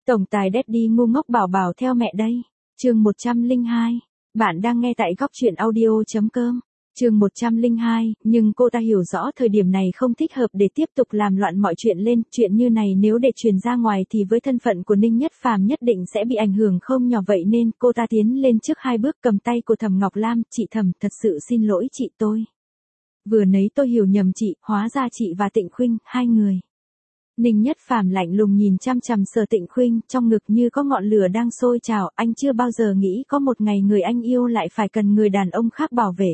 Tổng tài Daddy ngu ngốc bảo bảo theo mẹ đây. Chương 102. Bạn đang nghe tại góc truyện audio.com. Chương 102, nhưng cô ta hiểu rõ thời điểm này không thích hợp để tiếp tục làm loạn mọi chuyện lên, chuyện như này nếu để truyền ra ngoài thì với thân phận của Ninh Nhất Phàm nhất định sẽ bị ảnh hưởng không nhỏ, vậy nên cô ta tiến lên trước 2 bước cầm tay của Thẩm Ngọc Lam, "Chị Thẩm, thật sự xin lỗi chị tôi. Vừa nãy tôi hiểu nhầm chị, hóa ra chị và Tịnh Khuynh, hai người." Ninh Nhất Phàm lạnh lùng nhìn chằm chằm Sở Tịnh Khuynh, trong ngực như có ngọn lửa đang sôi trào, anh chưa bao giờ nghĩ có một ngày người anh yêu lại phải cần người đàn ông khác bảo vệ.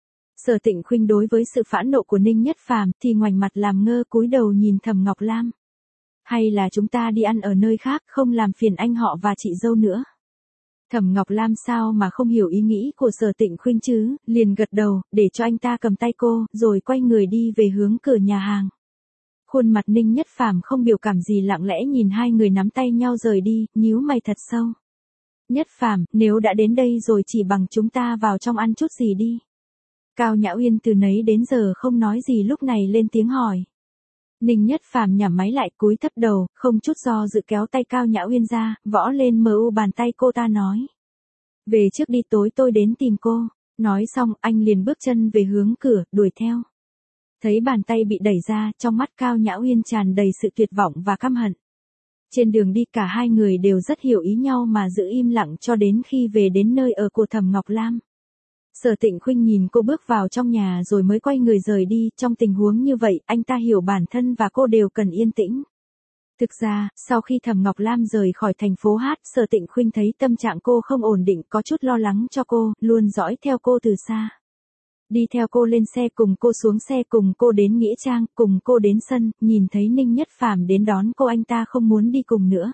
Sở Tịnh Khuynh đối với sự phẫn nộ của Ninh Nhất Phàm thì ngoảnh mặt làm ngơ, cúi đầu nhìn Thẩm Ngọc Lam. "Hay là chúng ta đi ăn ở nơi khác, không làm phiền anh họ và chị dâu nữa." Thẩm Ngọc Lam sao mà không hiểu ý nghĩ của Sở Tịnh Khuynh chứ, liền gật đầu, để cho anh ta cầm tay cô, rồi quay người đi về hướng cửa nhà hàng. Khuôn mặt Ninh Nhất Phàm không biểu cảm gì, lặng lẽ nhìn hai người nắm tay nhau rời đi, nhíu mày thật sâu. "Nhất Phàm, nếu đã đến đây rồi chỉ bằng chúng ta vào trong ăn chút gì đi." Cao Nhã Uyên từ nấy đến giờ không nói gì, lúc này lên tiếng hỏi. Ninh Nhất Phàm nhắm máy lại, cúi thấp đầu, không chút do dự kéo tay Cao Nhã Uyên ra, võ lên mu bàn tay cô ta nói. "Về trước đi, tối tôi đến tìm cô." Nói xong, anh liền bước chân về hướng cửa, đuổi theo. Thấy bàn tay bị đẩy ra, trong mắt Cao Nhã Uyên tràn đầy sự tuyệt vọng và căm hận. Trên đường đi cả hai người đều rất hiểu ý nhau mà giữ im lặng cho đến khi về đến nơi ở của Thẩm Ngọc Lam. Sở Tịnh Khuynh nhìn cô bước vào trong nhà rồi mới quay người rời đi, trong tình huống như vậy, anh ta hiểu bản thân và cô đều cần yên tĩnh. Thực ra, sau khi Thẩm Ngọc Lam rời khỏi thành phố Hát, Sở Tịnh Khuynh thấy tâm trạng cô không ổn định, có chút lo lắng cho cô, luôn dõi theo cô từ xa. Đi theo cô lên xe, cùng cô xuống xe, cùng cô đến nghĩa trang, cùng cô đến sân, nhìn thấy Ninh Nhất Phàm đến đón cô anh ta không muốn đi cùng nữa.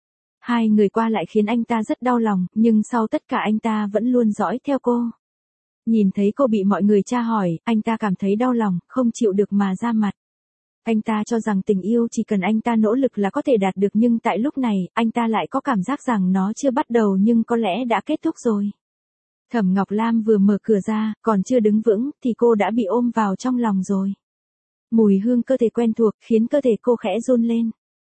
Hai người qua lại khiến anh ta rất đau lòng, nhưng sau tất cả anh ta vẫn luôn dõi theo cô. Nhìn thấy cô bị mọi người tra hỏi, anh ta cảm thấy đau lòng, không chịu được mà ra mặt. Anh ta cho rằng tình yêu chỉ cần anh ta nỗ lực là có thể đạt được, nhưng tại lúc này, anh ta lại có cảm giác rằng nó chưa bắt đầu nhưng có lẽ đã kết thúc rồi. Thẩm Ngọc Lam vừa mở cửa ra, còn chưa đứng vững, thì cô đã bị ôm vào trong lòng rồi. Mùi hương cơ thể quen thuộc khiến cơ thể cô khẽ run lên.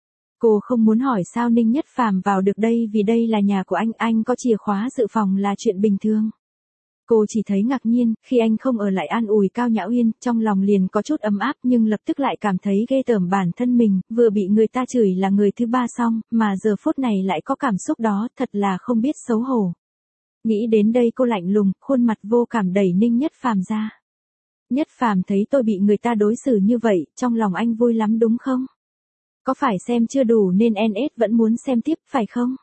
Cô không muốn hỏi sao Ninh Nhất Phàm vào được đây, vì đây là nhà của anh có chìa khóa dự phòng là chuyện bình thường. Cô chỉ thấy ngạc nhiên, khi anh không ở lại an ủi Cao Nhã Uyên, trong lòng liền có chút ấm áp, nhưng lập tức lại cảm thấy ghê tởm bản thân mình, vừa bị người ta chửi là người thứ ba xong, mà giờ phút này lại có cảm xúc đó, thật là không biết xấu hổ. Nghĩ đến đây cô lạnh lùng, khuôn mặt vô cảm đẩy Ninh Nhất Phàm ra. "Nhất Phàm, thấy tôi bị người ta đối xử như vậy, trong lòng anh vui lắm đúng không? Có phải xem chưa đủ nên NS vẫn muốn xem tiếp, phải không?"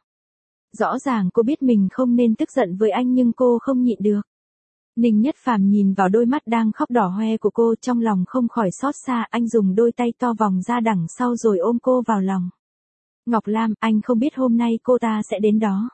Rõ ràng cô biết mình không nên tức giận với anh nhưng cô không nhịn được. Ninh Nhất Phàm nhìn vào đôi mắt đang khóc đỏ hoe của cô, trong lòng không khỏi xót xa, anh dùng đôi tay to vòng ra đằng sau rồi ôm cô vào lòng. "Ngọc Lam, anh không biết hôm nay cô ta sẽ đến đó.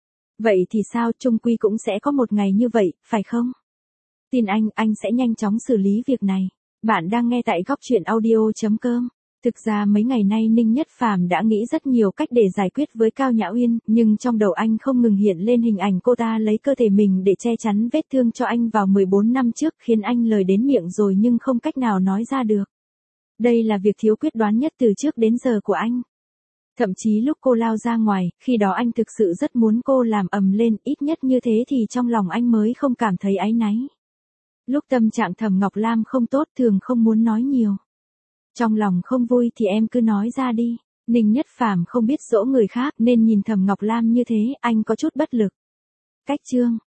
Vậy thì sao, chung quy cũng sẽ có một ngày như vậy, phải không? Tin anh sẽ nhanh chóng xử lý việc này." Bạn đang nghe tại góc truyện audio.com. Thực ra mấy ngày nay Ninh Nhất Phàm đã nghĩ rất nhiều cách để giải quyết với Cao Nhã Uyên, nhưng trong đầu anh không ngừng hiện lên hình ảnh cô ta lấy cơ thể mình để che chắn vết thương cho anh vào 14 năm trước, khiến anh lời đến miệng rồi nhưng không cách nào nói ra được. Đây là việc thiếu quyết đoán nhất từ trước đến giờ của anh. Thậm chí lúc cô lao ra ngoài, khi đó anh thực sự rất muốn cô làm ầm lên, ít nhất như thế thì trong lòng anh mới không cảm thấy áy náy. Lúc tâm trạng Thẩm Ngọc Lam không tốt thường không muốn nói nhiều. Trong lòng không vui thì em cứ nói ra đi. Ninh Nhất Phàm không biết dỗ người khác nên nhìn Thẩm Ngọc Lam như thế, anh có chút bất lực. Cách chương